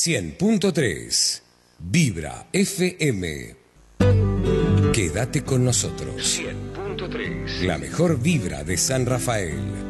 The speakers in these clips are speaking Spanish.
100.3 Vibra FM. Quédate con nosotros. 100.3 La mejor vibra de San Rafael.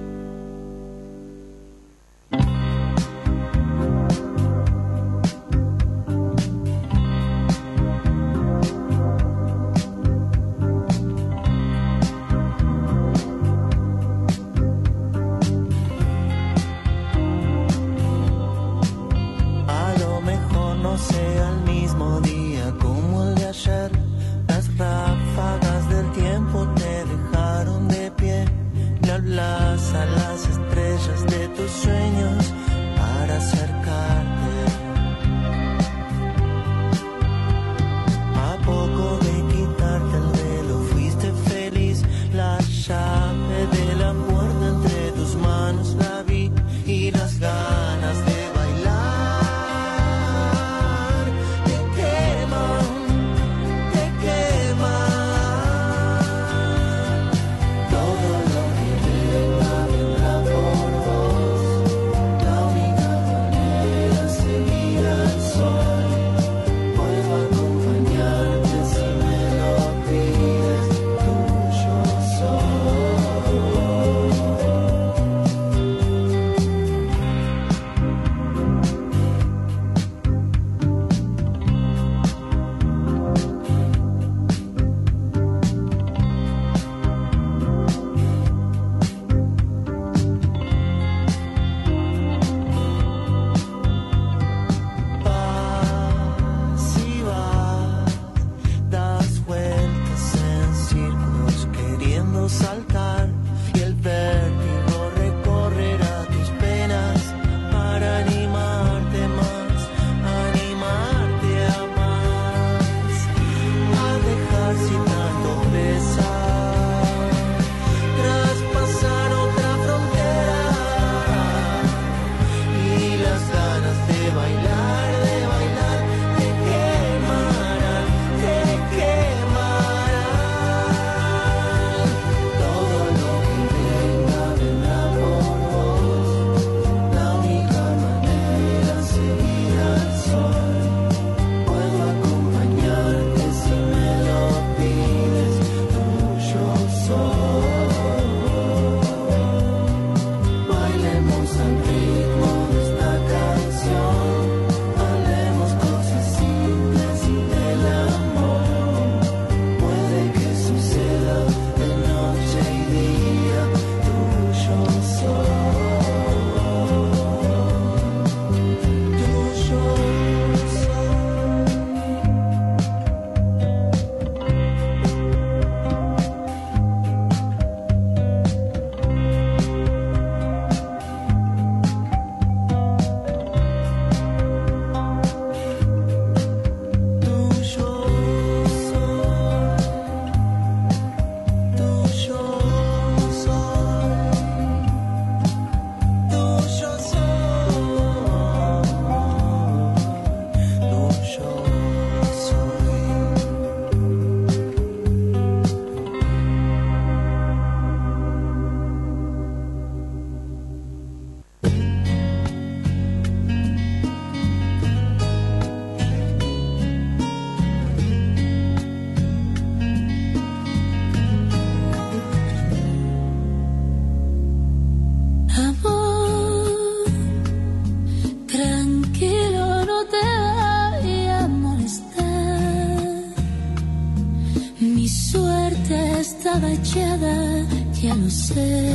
Ya lo sé,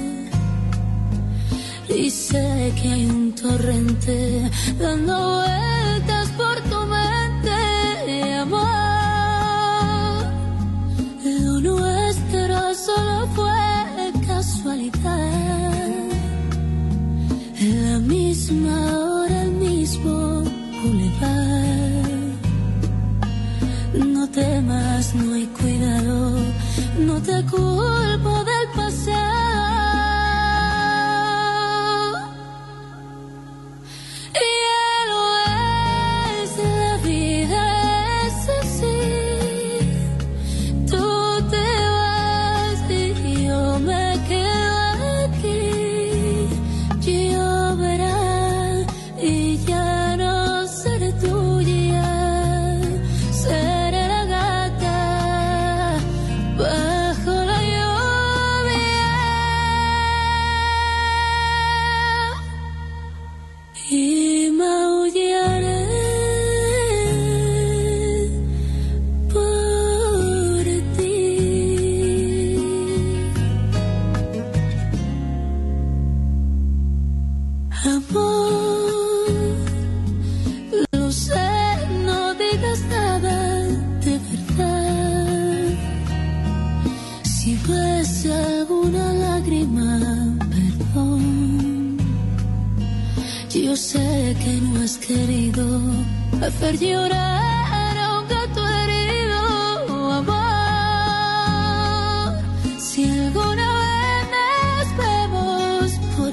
y sé que hay un torrente dando vueltas por tu mente, amor. Lo nuestro solo fue casualidad. En la misma hora, el mismo bulevar. No temas, no hay cuidado. No te culpo del pasado. Y él lo es. y maullaré por ti. Amor, lo sé, no digas nada de verdad. Si ves alguna lágrima, perdón. Yo sé que no has querido hacer llorar a un gato herido, amor. Si alguna vez nos vemos por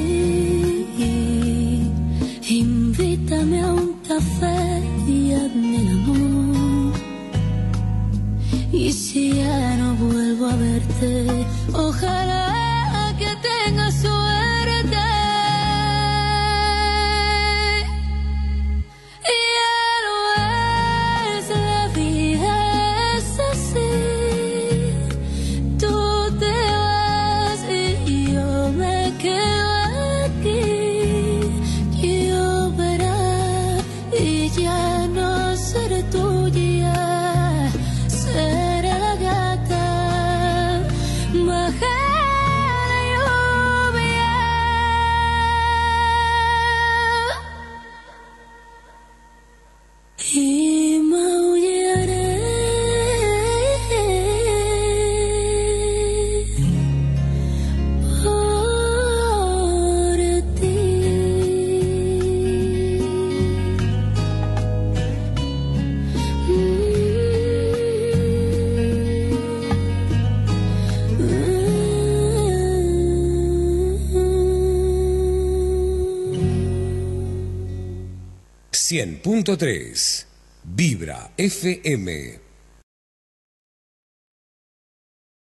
ahí, invítame a un café y hazme el amor. Y si ya no vuelvo a verte, ojalá que tengas suerte. .3 Vibra FM.